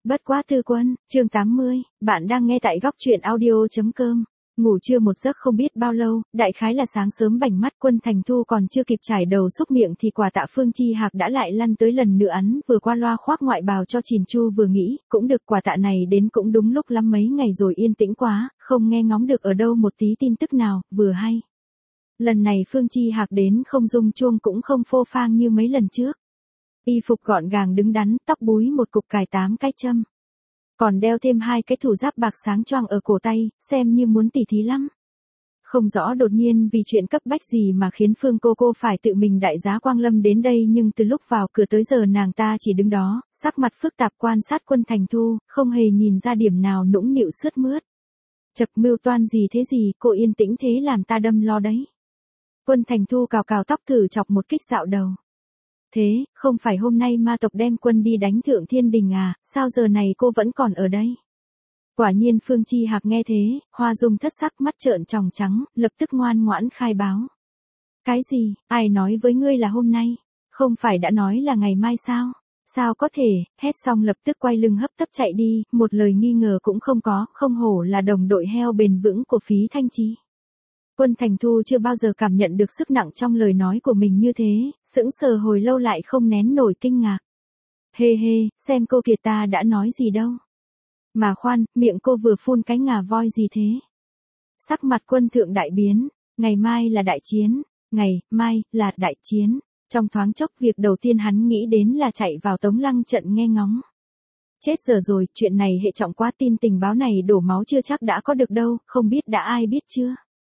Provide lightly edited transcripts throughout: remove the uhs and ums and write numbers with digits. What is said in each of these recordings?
Bất quá tư quân, chương 80, bạn đang nghe tại góc truyện audio.com. Ngủ trưa một giấc không biết bao lâu, đại khái là sáng sớm bảnh mắt Quân Thành Thu còn chưa kịp trải đầu xúc miệng thì quả tạ Phương Chi Hạc đã lại lăn tới lần nữa ắn vừa qua loa khoác ngoại bào cho Chỉn Chu vừa nghĩ, cũng được quả tạ này đến cũng đúng lúc lắm mấy ngày rồi yên tĩnh quá, không nghe ngóng được ở đâu một tí tin tức nào, vừa hay. Lần này Phương Chi Hạc đến không rung chuông cũng không phô phang như mấy lần trước. Y phục gọn gàng đứng đắn, tóc búi một cục cài 8 cái châm. Còn đeo thêm 2 cái thủ giáp bạc sáng choang ở cổ tay, xem như muốn tỉ thí lắm. Không rõ đột nhiên vì chuyện cấp bách gì mà khiến Phương cô phải tự mình đại giá Quang Lâm đến đây, nhưng từ lúc vào cửa tới giờ nàng ta chỉ đứng đó, sắc mặt phức tạp quan sát Quân Thành Thu, không hề nhìn ra điểm nào nũng nịu sướt mướt. Chật, mưu toan gì thế gì, cô yên tĩnh thế làm ta đâm lo đấy. Quân Thành Thu cào cào tóc thử chọc một kích dạo đầu. Thế, không phải hôm nay ma tộc đem quân đi đánh Thượng Thiên Đình à, sao giờ này cô vẫn còn ở đây? Quả nhiên Phương Chi Hạc nghe thế, hoa dung thất sắc, mắt trợn tròng trắng, lập tức ngoan ngoãn khai báo. Cái gì, ai nói với ngươi là hôm nay? Không phải đã nói là ngày mai sao? Sao có thể, hét xong lập tức quay lưng hấp tấp chạy đi, một lời nghi ngờ cũng không có, không hổ là đồng đội heo bền vững của Phí Thanh Chi. Quân Thành Thu chưa bao giờ cảm nhận được sức nặng trong lời nói của mình như thế, sững sờ hồi lâu lại không nén nổi kinh ngạc. Hê hê, xem cô kìa, ta đã nói gì đâu. Mà khoan, miệng cô vừa phun cái ngà voi gì thế? Sắc mặt Quân thượng đại biến, ngày mai là đại chiến, ngày mai là đại chiến. Trong thoáng chốc việc đầu tiên hắn nghĩ đến là chạy vào Tống Lăng trận nghe ngóng. Chết giờ rồi, chuyện này hệ trọng quá, tin tình báo này đổ máu chưa chắc đã có được đâu, không biết đã ai biết chưa?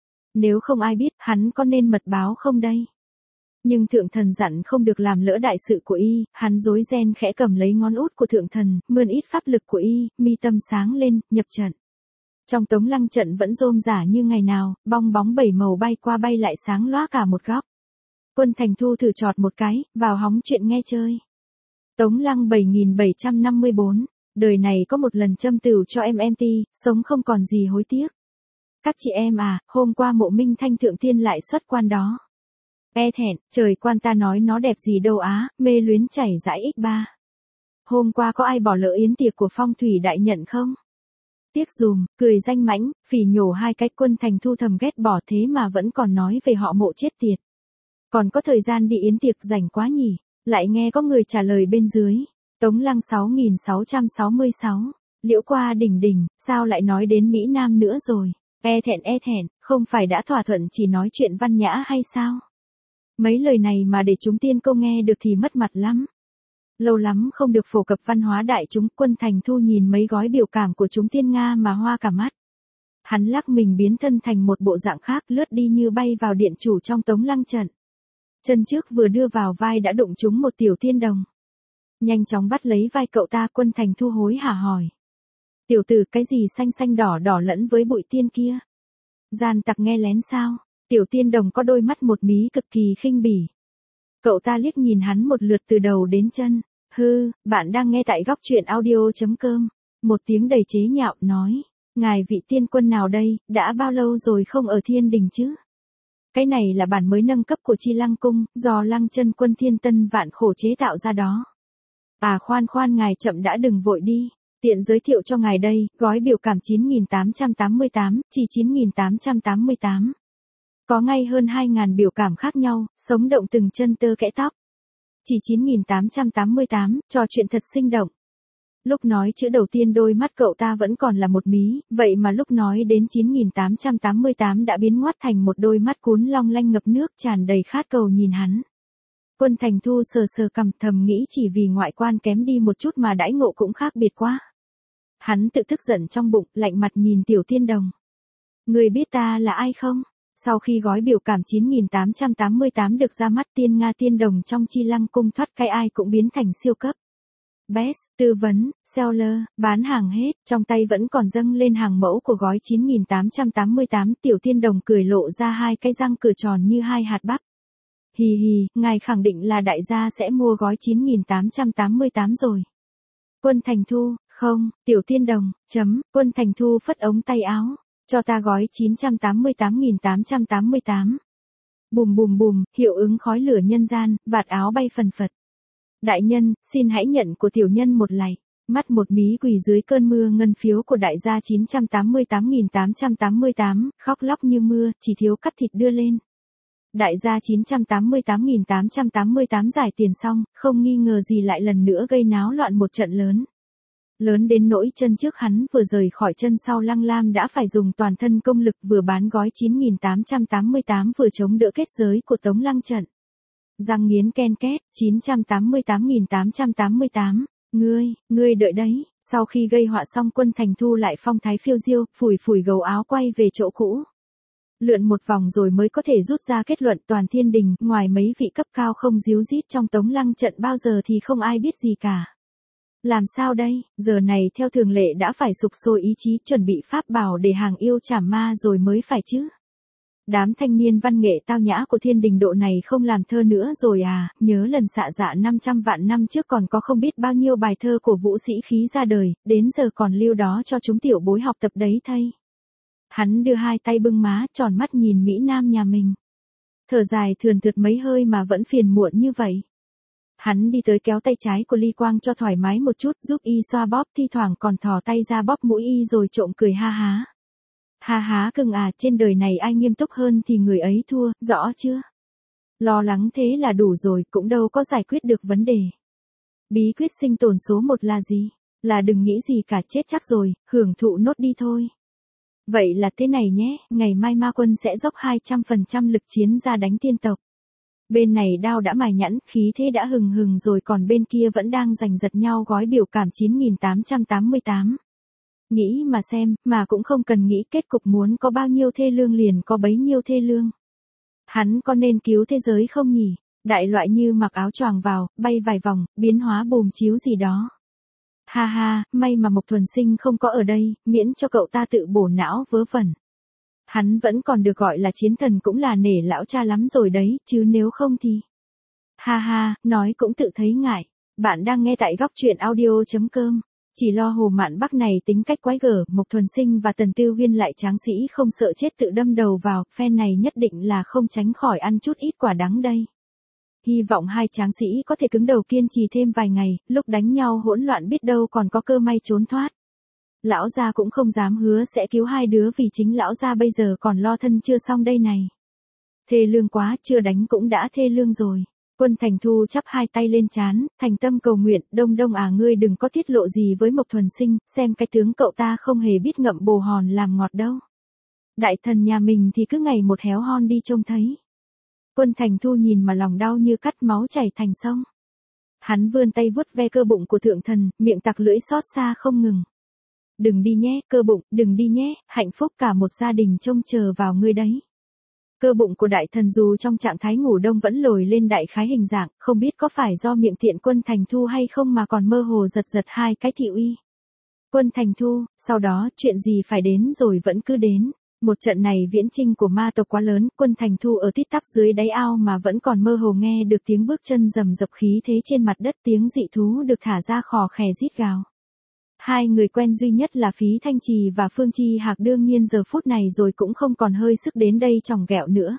Nếu không ai biết, hắn có nên mật báo không đây? Nhưng thượng thần dặn không được làm lỡ đại sự của y, hắn rối ren khẽ cầm lấy ngón út của thượng thần, mượn ít pháp lực của y, mi tâm sáng lên, nhập trận. Trong Tống Lăng trận vẫn rôm rả như ngày nào, bong bóng 7 màu bay qua bay lại sáng lóa cả một góc. Quân Thành Thu thử chọt một cái, vào hóng chuyện nghe chơi. Tống Lăng 7754, đời này có một lần châm tửu cho em ti, sống không còn gì hối tiếc. Các chị em à, hôm qua Mộ Minh Thanh thượng tiên lại xuất quan đó. E thẹn, trời quan ta nói nó đẹp gì đâu á, mê luyến chảy dãi x3. Hôm qua có ai bỏ lỡ yến tiệc của Phong Thủy đại nhận không? Tiếc dùm, cười danh mãnh, phỉ nhổ 2 cái. Quân Thành Thu thầm ghét bỏ thế mà vẫn còn nói về họ Mộ chết tiệt. Còn có thời gian đi yến tiệc rảnh quá nhỉ, lại nghe có người trả lời bên dưới. Tống Lăng 6666, liễu qua đỉnh đỉnh, sao lại nói đến Mỹ Nam nữa rồi? E thẹn, không phải đã thỏa thuận chỉ nói chuyện văn nhã hay sao? Mấy lời này mà để chúng tiên câu nghe được thì mất mặt lắm. Lâu lắm không được phổ cập văn hóa đại chúng. Quân Thành Thu nhìn mấy gói biểu cảm của chúng tiên Nga mà hoa cả mắt. Hắn lắc mình biến thân thành một bộ dạng khác, lướt đi như bay vào điện chủ trong Tống Lăng trận. Chân trước vừa đưa vào vai đã đụng trúng một tiểu tiên đồng. Nhanh chóng bắt lấy vai cậu ta. Quân Thành Thu hối hả hỏi. Tiểu tử, cái gì xanh xanh đỏ đỏ lẫn với bụi tiên kia? Gian tặc nghe lén sao? Tiểu tiên đồng có đôi mắt một mí cực kỳ khinh bỉ. Cậu ta liếc nhìn hắn một lượt từ đầu đến chân. Hư, bạn đang nghe tại góc truyện audio.com. Một tiếng đầy chế nhạo nói. Ngài vị tiên quân nào đây, đã bao lâu rồi không ở Thiên Đình chứ? Cái này là bản mới nâng cấp của Chi Lăng Cung, do Lăng Chân Quân Thiên Tân vạn khổ chế tạo ra đó. À khoan ngài chậm đã, đừng vội đi. Tiện giới thiệu cho ngài đây, gói biểu cảm 9888, chỉ 9888. Có ngay hơn 2.000 biểu cảm khác nhau, sống động từng chân tơ kẽ tóc. Chỉ 9888, trò chuyện thật sinh động. Lúc nói chữ đầu tiên đôi mắt cậu ta vẫn còn là một mí, vậy mà lúc nói đến 9888 đã biến ngoắt thành một đôi mắt cuốn long lanh ngập nước tràn đầy khát cầu nhìn hắn. Quân Thành Thu sờ cằm thầm nghĩ chỉ vì ngoại quan kém đi một chút mà đãi ngộ cũng khác biệt quá. Hắn tự tức giận trong bụng, lạnh mặt nhìn tiểu tiên đồng. Người biết ta là ai không? Sau khi gói biểu cảm 9888 được ra mắt, tiên Nga tiên đồng trong Chi Lăng Cung thoát cái ai cũng biến thành siêu cấp. Best, tư vấn, seller, bán hàng hết, trong tay vẫn còn dâng lên hàng mẫu của gói 9888, tiểu tiên đồng cười lộ ra 2 cái răng cửa tròn như 2 hạt bắp. Hì hì, ngài khẳng định là đại gia sẽ mua gói 9888 rồi. Quân Thành Thu, không, tiểu tiên đồng, Quân Thành Thu phất ống tay áo, cho ta gói 988888. Bùm bùm bùm, hiệu ứng khói lửa nhân gian, vạt áo bay phần phật. Đại nhân, xin hãy nhận của tiểu nhân một lạy. Mắt một mí quỳ dưới cơn mưa ngân phiếu của đại gia 988.888, khóc lóc như mưa, chỉ thiếu cắt thịt đưa lên. Đại gia 988.888 giải tiền xong, không nghi ngờ gì lại lần nữa gây náo loạn một trận lớn. Lớn đến nỗi chân trước hắn vừa rời khỏi chân sau Lăng Lam đã phải dùng toàn thân công lực vừa bán gói 9.888 vừa chống đỡ kết giới của Tống Lăng trận. Răng nghiến ken két, 988.888, ngươi đợi đấy, sau khi gây họa xong Quân Thành Thu lại phong thái phiêu diêu, phủi phủi gấu áo quay về chỗ cũ. Lượn một vòng rồi mới có thể rút ra kết luận toàn thiên đình, ngoài mấy vị cấp cao không díu dít trong Tống Lăng trận bao giờ thì không ai biết gì cả. Làm sao đây, giờ này theo thường lệ đã phải sục sôi ý chí chuẩn bị pháp bảo để hàng yêu trảm ma rồi mới phải chứ. Đám thanh niên văn nghệ tao nhã của thiên đình độ này không làm thơ nữa rồi à, nhớ lần xạ dạ 500 vạn năm trước còn có không biết bao nhiêu bài thơ của vũ sĩ khí ra đời, đến giờ còn lưu đó cho chúng tiểu bối học tập đấy thay. Hắn đưa hai tay bưng má, tròn mắt nhìn Mỹ Nam nhà mình. Thở dài thườn thượt mấy hơi mà vẫn phiền muộn như vậy. Hắn đi tới kéo tay trái của Ly Quang cho thoải mái một chút, giúp y xoa bóp, thi thoảng còn thò tay ra bóp mũi y rồi trộm cười ha há. Ha há cưng à, trên đời này ai nghiêm túc hơn thì người ấy thua, rõ chưa? Lo lắng thế là đủ rồi, cũng đâu có giải quyết được vấn đề. Bí quyết sinh tồn số 1 là gì? Là đừng nghĩ gì cả, chết chắc rồi, hưởng thụ nốt đi thôi. Vậy là thế này nhé, ngày mai ma quân sẽ dốc 200% lực chiến ra đánh tiên tộc. Bên này đao đã mài nhẵn, khí thế đã hừng hừng rồi, còn bên kia vẫn đang giành giật nhau gói biểu cảm 9.888. Nghĩ mà xem, mà cũng không cần nghĩ, kết cục muốn có bao nhiêu thê lương liền có bấy nhiêu thê lương. Hắn có nên cứu thế giới không nhỉ? Đại loại như mặc áo choàng vào, bay vài vòng, biến hóa bùm chiếu gì đó. Ha ha, may mà Mộc Thuần Sinh không có ở đây, miễn cho cậu ta tự bổ não vớ vẩn. Hắn vẫn còn được gọi là chiến thần cũng là nể lão cha lắm rồi đấy, chứ nếu không thì... Ha ha, nói cũng tự thấy ngại. Bạn đang nghe tại góc truyện audio.com. Chỉ lo Hồ Mạn Bắc này tính cách quái gở, Mộc Thuần Sinh và Tần Tiêu Huyên lại tráng sĩ không sợ chết tự đâm đầu vào, phe này nhất định là không tránh khỏi ăn chút ít quả đắng đây. Hy vọng hai tráng sĩ có thể cứng đầu kiên trì thêm vài ngày, lúc đánh nhau hỗn loạn biết đâu còn có cơ may trốn thoát. Lão gia cũng không dám hứa sẽ cứu hai đứa vì chính lão gia bây giờ còn lo thân chưa xong đây này. Thê lương quá, chưa đánh cũng đã thê lương rồi. Quân Thành Thu chắp hai tay lên trán, thành tâm cầu nguyện, Đông Đông à, ngươi đừng có tiết lộ gì với Mộc Thuần Sinh, xem cái tướng cậu ta không hề biết ngậm bồ hòn làm ngọt đâu. Đại thần nhà mình thì cứ ngày một héo hon đi trông thấy. Quân Thành Thu nhìn mà lòng đau như cắt máu chảy thành sông. Hắn vươn tay vuốt ve cơ bụng của thượng thần, miệng tặc lưỡi xót xa không ngừng. Đừng đi nhé, cơ bụng, đừng đi nhé, hạnh phúc cả một gia đình trông chờ vào ngươi đấy. Cơ bụng của đại thần dù trong trạng thái ngủ đông vẫn lồi lên đại khái hình dạng, không biết có phải do miệng tiện Quân Thành Thu hay không mà còn mơ hồ giật giật hai cái thị uy. Quân Thành Thu, sau đó chuyện gì phải đến rồi vẫn cứ đến. Một trận này viễn chinh của ma tộc quá lớn, Quân Thành Thu ở tít tắp dưới đáy ao mà vẫn còn mơ hồ nghe được tiếng bước chân rầm rập khí thế trên mặt đất, tiếng dị thú được thả ra khò khè rít gào. Hai người quen duy nhất là Phí Thanh Trì và Phương Chi Hạc đương nhiên giờ phút này rồi cũng không còn hơi sức đến đây chòng ghẹo nữa.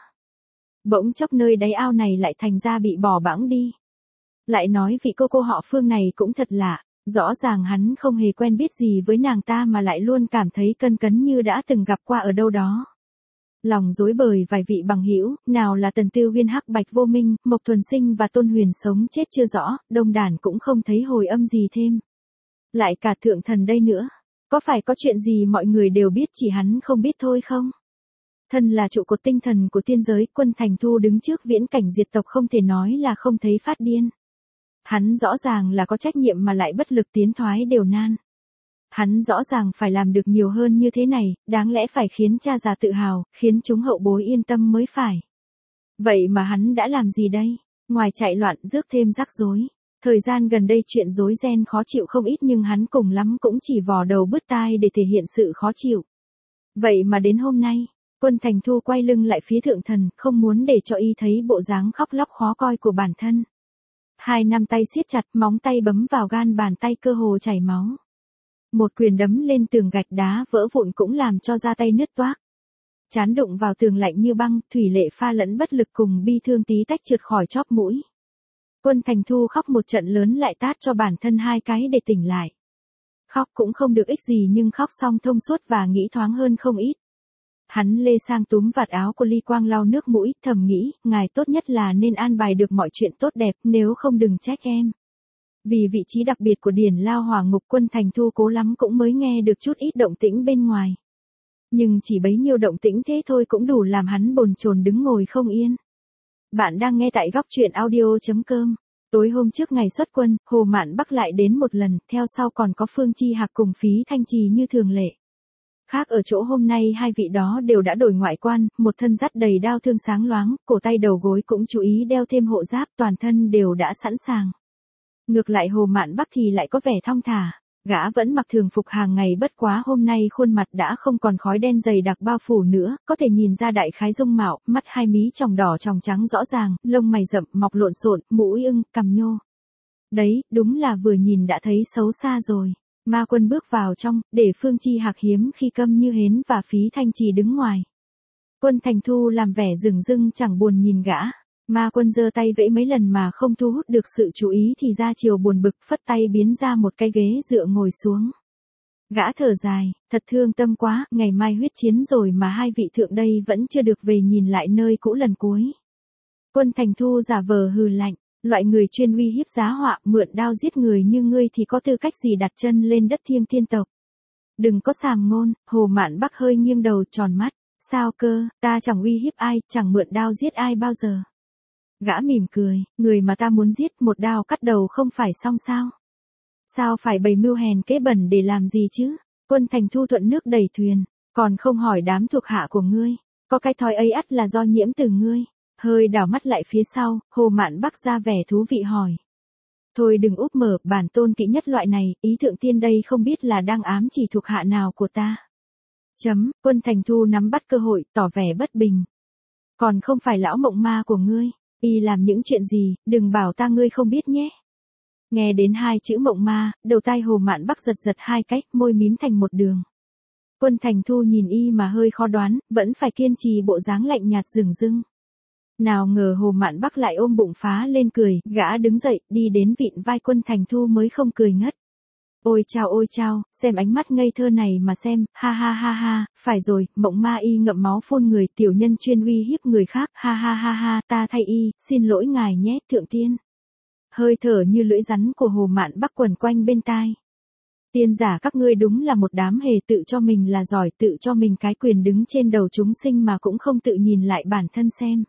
Bỗng chốc nơi đáy ao này lại thành ra bị bỏ bẵng đi. Lại nói vị cô họ Phương này cũng thật lạ, rõ ràng hắn không hề quen biết gì với nàng ta mà lại luôn cảm thấy cân cấn như đã từng gặp qua ở đâu đó. Lòng rối bời vài vị bằng hữu, nào là Tần Tiêu Huyên, Hắc Bạch Vô Minh, Mộc Thuần Sinh và Tôn Huyền sống chết chưa rõ, đông đàn cũng không thấy hồi âm gì thêm. Lại cả thượng thần đây nữa. Có phải có chuyện gì mọi người đều biết chỉ hắn không biết thôi không? Thân là trụ cột tinh thần của tiên giới, Quân Thành Thu đứng trước viễn cảnh diệt tộc không thể nói là không thấy phát điên. Hắn rõ ràng là có trách nhiệm mà lại bất lực, tiến thoái đều nan. Hắn rõ ràng phải làm được nhiều hơn như thế này, đáng lẽ phải khiến cha già tự hào, khiến chúng hậu bối yên tâm mới phải. Vậy mà hắn đã làm gì đây? Ngoài chạy loạn rước thêm rắc rối. Thời gian gần đây chuyện rối ren khó chịu không ít nhưng hắn cùng lắm cũng chỉ vò đầu bứt tai để thể hiện sự khó chịu. Vậy mà đến hôm nay, Quân Thành Thu quay lưng lại phía thượng thần, không muốn để cho y thấy bộ dáng khóc lóc khó coi của bản thân. Hai nắm tay siết chặt, móng tay bấm vào gan bàn tay cơ hồ chảy máu. Một quyền đấm lên tường gạch đá vỡ vụn cũng làm cho da tay nứt toác. Chán đụng vào tường lạnh như băng, thủy lệ pha lẫn bất lực cùng bi thương tí tách trượt khỏi chóp mũi. Quân Thành Thu khóc một trận lớn lại tát cho bản thân hai cái để tỉnh lại. Khóc cũng không được ích gì nhưng khóc xong thông suốt và nghĩ thoáng hơn không ít. Hắn lê sang túm vạt áo của Ly Quang lau nước mũi, thầm nghĩ, ngài tốt nhất là nên an bài được mọi chuyện tốt đẹp, nếu không đừng trách em. Vì vị trí đặc biệt của Điền Lao Hỏa Ngục, Quân Thành Thu cố lắm cũng mới nghe được chút ít động tĩnh bên ngoài. Nhưng chỉ bấy nhiêu động tĩnh thế thôi cũng đủ làm hắn bồn chồn đứng ngồi không yên. Bạn đang nghe tại góc truyện audio.com. Tối hôm trước ngày xuất quân, Hồ Mạn Bắc lại đến một lần, theo sau còn có Phương Chi Hạc cùng Phí Thanh Trì như thường lệ. Khác ở chỗ hôm nay hai vị đó đều đã đổi ngoại quan, một thân dắt đầy đao thương sáng loáng, cổ tay đầu gối cũng chú ý đeo thêm hộ giáp, toàn thân đều đã sẵn sàng. Ngược lại Hồ Mạn Bắc thì lại có vẻ thong thả, gã vẫn mặc thường phục hàng ngày, bất quá hôm nay khuôn mặt đã không còn khói đen dày đặc bao phủ nữa, có thể nhìn ra đại khái dung mạo, mắt hai mí tròng đỏ tròng trắng rõ ràng, lông mày rậm mọc lộn xộn, mũi ưng, cằm nhô. Đấy, đúng là vừa nhìn đã thấy xấu xa rồi. Ma Quân bước vào trong, để Phương Chi Hạc hiếm khi Câm Như Hến và Phí Thanh Trì đứng ngoài. Quân Thành Thu làm vẻ dửng dưng chẳng buồn nhìn gã. Ma Quân giơ tay vẫy mấy lần mà không thu hút được sự chú ý thì ra chiều buồn bực, phất tay biến ra một cái ghế dựa ngồi xuống. Gã thở dài, thật thương tâm quá, ngày mai huyết chiến rồi mà hai vị thượng đây vẫn chưa được về nhìn lại nơi cũ lần cuối. Quân Thành Thu giả vờ hừ lạnh, loại người chuyên uy hiếp giá họa, mượn đao giết người như ngươi thì có tư cách gì đặt chân lên đất Thiêng Tiên tộc. Đừng có sàm ngôn. Hồ Mạn Bắc hơi nghiêng đầu tròn mắt, sao cơ, ta chẳng uy hiếp ai, chẳng mượn đao giết ai bao giờ. Gã mỉm cười, người mà ta muốn giết một đao cắt đầu không phải xong sao? Sao phải bày mưu hèn kế bẩn để làm gì chứ? Quân Thành Thu thuận nước đẩy thuyền, còn không hỏi đám thuộc hạ của ngươi, có cái thói ấy ắt là do nhiễm từ ngươi. Hơi đảo mắt lại phía sau, Hồ Mạn Bắc ra vẻ thú vị hỏi. Thôi đừng úp mở, bản tôn kỹ nhất loại này, ý thượng tiên đây không biết là đang ám chỉ thuộc hạ nào của ta. Quân Thành Thu nắm bắt cơ hội, tỏ vẻ bất bình. Còn không phải lão mộng ma của ngươi, y làm những chuyện gì, đừng bảo ta ngươi không biết nhé. Nghe đến hai chữ mộng ma, đầu tai Hồ Mạn Bắc giật giật hai cách, môi mím thành một đường. Quân Thành Thu nhìn y mà hơi khó đoán, vẫn phải kiên trì bộ dáng lạnh nhạt dửng dưng. Nào ngờ Hồ Mạn Bắc lại ôm bụng phá lên cười, gã đứng dậy, đi đến vịn vai Quân Thành Thu mới không cười ngất. Ôi chao, xem ánh mắt ngây thơ này mà xem, ha ha, phải rồi, mộng ma y ngậm máu phun người, tiểu nhân chuyên uy hiếp người khác, ha ha, ta thay y, xin lỗi ngài nhé, thượng tiên. Hơi thở như lưỡi rắn của Hồ Mạn Bắc quẩn quanh bên tai. Tiên giả các ngươi đúng là một đám hề tự cho mình là giỏi, tự cho mình cái quyền đứng trên đầu chúng sinh mà cũng không tự nhìn lại bản thân xem.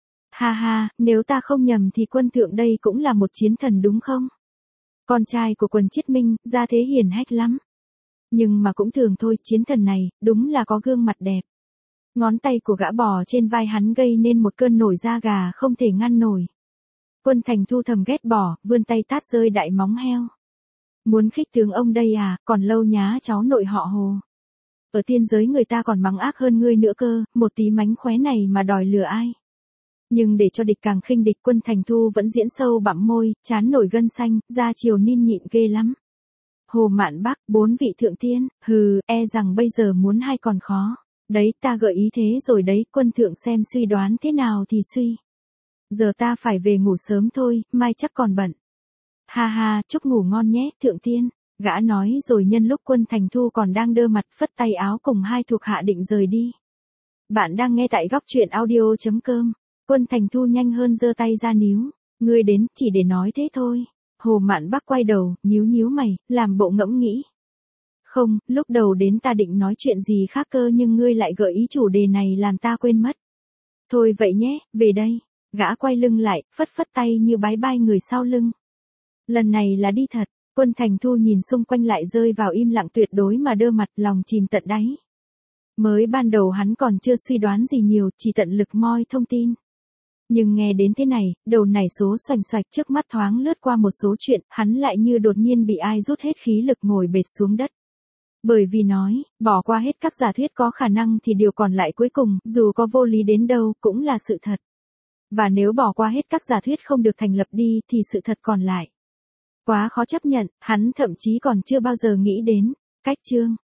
Ha, nếu ta không nhầm thì quân thượng đây cũng là một chiến thần đúng không? Con trai của Quần Chiết Minh, ra thế hiển hách lắm. Nhưng mà cũng thường thôi, chiến thần này, đúng là có gương mặt đẹp. Ngón tay của gã bò trên vai hắn gây nên một cơn nổi da gà không thể ngăn nổi. Quân Thành Thu thầm ghét bỏ, vươn tay tát rơi đại móng heo. Muốn khích tướng ông đây à, còn lâu nhá cháu nội họ Hồ. Ở tiên giới người ta còn mắng ác hơn ngươi nữa cơ, một tí mánh khóe này mà đòi lừa ai. Nhưng để cho địch càng khinh địch, Quân Thành Thu vẫn diễn sâu bặm môi, trán nổi gân xanh, da chiều nin nhịn ghê lắm. Hồ Mạn Bắc, 4 vị thượng tiên, e rằng bây giờ muốn hay còn khó. Đấy ta gợi ý thế rồi đấy, quân thượng xem suy đoán thế nào thì suy. Giờ ta phải về ngủ sớm thôi, mai chắc còn bận. Ha, chúc ngủ ngon nhé, thượng tiên. Gã nói rồi nhân lúc Quân Thành Thu còn đang đơ mặt phất tay áo cùng hai thuộc hạ định rời đi. Bạn đang nghe tại góc truyện audio.com. Quân Thành Thu nhanh hơn giơ tay ra níu. Ngươi đến chỉ để nói thế thôi. Hồ Mạn Bắc quay đầu, nhíu mày, làm bộ ngẫm nghĩ. Không, lúc đầu đến ta định nói chuyện gì khác cơ nhưng ngươi lại gợi ý chủ đề này làm ta quên mất. Thôi vậy nhé, về đây. Gã quay lưng lại, phất tay như bái bai người sau lưng. Lần này là đi thật. Quân Thành Thu nhìn xung quanh lại rơi vào im lặng tuyệt đối mà đơ mặt, lòng chìm tận đáy. Mới ban đầu hắn còn chưa suy đoán gì nhiều, chỉ tận lực moi thông tin. Nhưng nghe đến thế này, đầu nảy số xoành xoạch, trước mắt thoáng lướt qua một số chuyện, hắn lại như đột nhiên bị ai rút hết khí lực ngồi bệt xuống đất. Bởi vì nói, bỏ qua hết các giả thuyết có khả năng thì điều còn lại cuối cùng, dù có vô lý đến đâu, cũng là sự thật. Và nếu bỏ qua hết các giả thuyết không được thành lập đi, thì sự thật còn lại quá khó chấp nhận, hắn thậm chí còn chưa bao giờ nghĩ đến. Cách chương